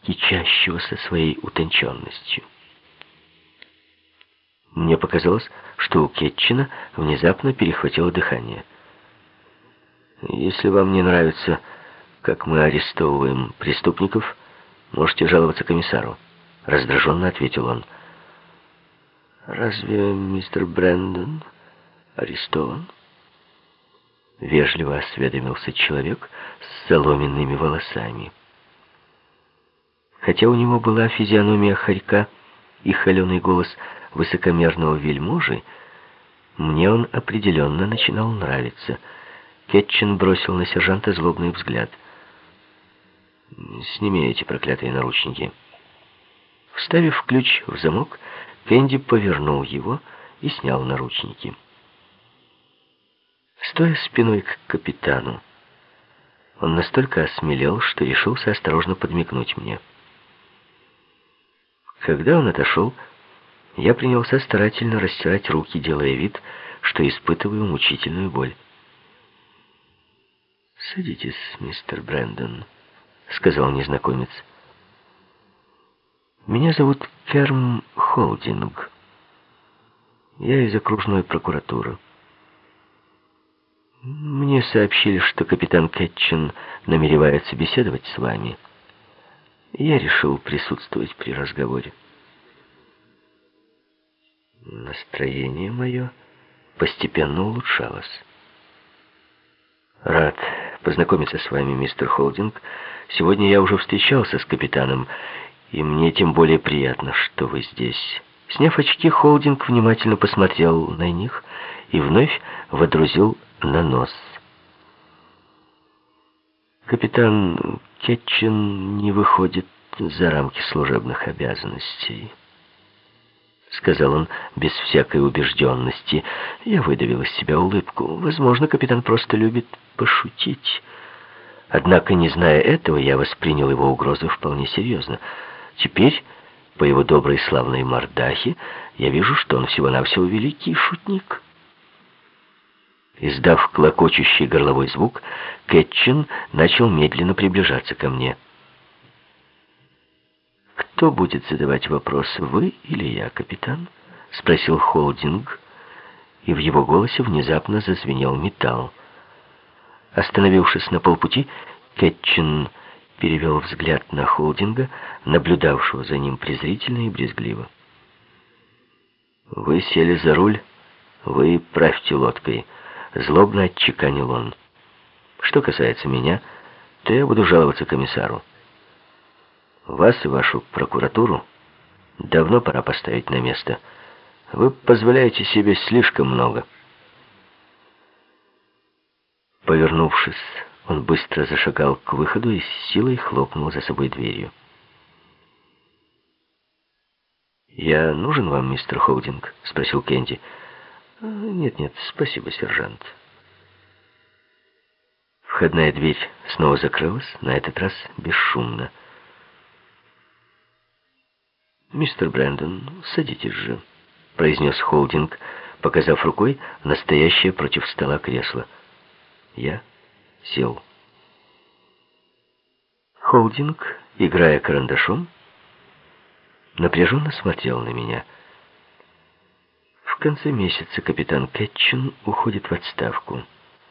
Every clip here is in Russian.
кичащегося своей утонченностью. Мне показалось, что у Кетчина внезапно перехватило дыхание. «Если вам не нравится, как мы арестовываем преступников, можете жаловаться комиссару», — раздраженно ответил он. «Разве мистер Брэндон арестован?» Вежливо осведомился человек с соломенными волосами. Хотя у него была физиономия хорька и холеный голос высокомерного вельможи, мне он определенно начинал нравиться. Кетчин бросил на сержанта злобный взгляд. «Сними эти проклятые наручники». Вставив ключ в замок, Кенди повернул его и снял наручники. Стоя спиной к капитану, он настолько осмелел, что решился осторожно подмигнуть мне. Когда он отошел, я принялся старательно растирать руки, делая вид, что испытываю мучительную боль. «Садитесь, мистер Брэндон», — сказал незнакомец. «Меня зовут Керм Холдинг. Я из окружной прокуратуры. Мне сообщили, что капитан Кетчин намеревается беседовать с вами. Я решил присутствовать при разговоре». Настроение мое постепенно улучшалось. «Рад познакомиться с вами, мистер Холдинг. Сегодня я уже встречался с капитаном, и мне тем более приятно, что вы здесь». Сняв очки, Холдинг внимательно посмотрел на них и вновь водрузил на нос. «Капитан Кетчин не выходит за рамки служебных обязанностей», — сказал он без всякой убежденности. Я выдавил из себя улыбку. Возможно, капитан просто любит пошутить. Однако, не зная этого, я воспринял его угрозы вполне серьезно. Теперь, по его доброй славной мордахе, я вижу, что он всего-навсего великий шутник. Издав клокочущий горловой звук, Кетчин начал медленно приближаться ко мне. «Кто будет задавать вопросы, вы или я, капитан?» — спросил Холдинг, и в его голосе внезапно зазвенел металл. Остановившись на полпути, Кетчин перевел взгляд на Холдинга, наблюдавшего за ним презрительно и брезгливо. «Вы сели за руль, вы правьте лодкой», — злобно отчеканил он. «Что касается меня, то я буду жаловаться комиссару. Вас и вашу прокуратуру давно пора поставить на место. Вы позволяете себе слишком много». Повернувшись, он быстро зашагал к выходу и с силой хлопнул за собой дверью. «Я нужен вам, мистер Холдинг?» — спросил Кенди. «Нет, спасибо, сержант». Входная дверь снова закрылась, на этот раз бесшумно. «Мистер Брэндон, садитесь же», — произнес Холдинг, показав рукой настоящее против стола кресло. Я сел. Холдинг, играя карандашом, напряженно смотрел на меня. В конце месяца капитан Кетчин уходит в отставку.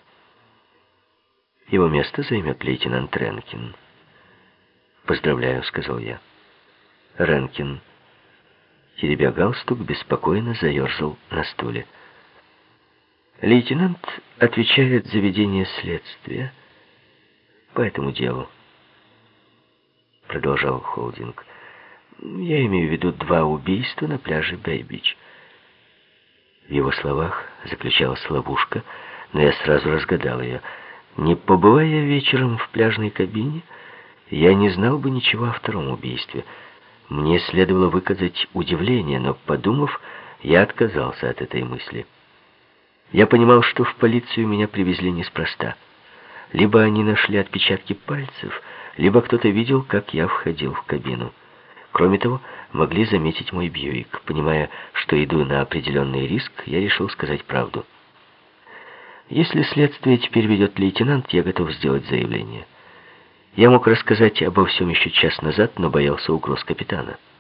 Его место займет лейтенант Ренкин. «Поздравляю», — сказал я. Ренкин, теребя галстук, беспокойно заерзал на стуле. «Лейтенант отвечает за ведение следствия по этому делу», — продолжал Холдинг. «Я имею в виду 2 убийства на пляже Бэй-Бич». В его словах заключалась ловушка, но я сразу разгадал ее. Не побывая вечером в пляжной кабине, я не знал бы ничего о 2-м убийстве. Мне следовало выказать удивление, но, подумав, я отказался от этой мысли. Я понимал, что в полицию меня привезли неспроста. Либо они нашли отпечатки пальцев, либо кто-то видел, как я входил в кабину. Кроме того, могли заметить мой Бьюик. Понимая, что иду на определенный риск, я решил сказать правду. «Если следствие теперь ведет лейтенант, я готов сделать заявление. Я мог рассказать обо всем еще час назад, но боялся угроз капитана.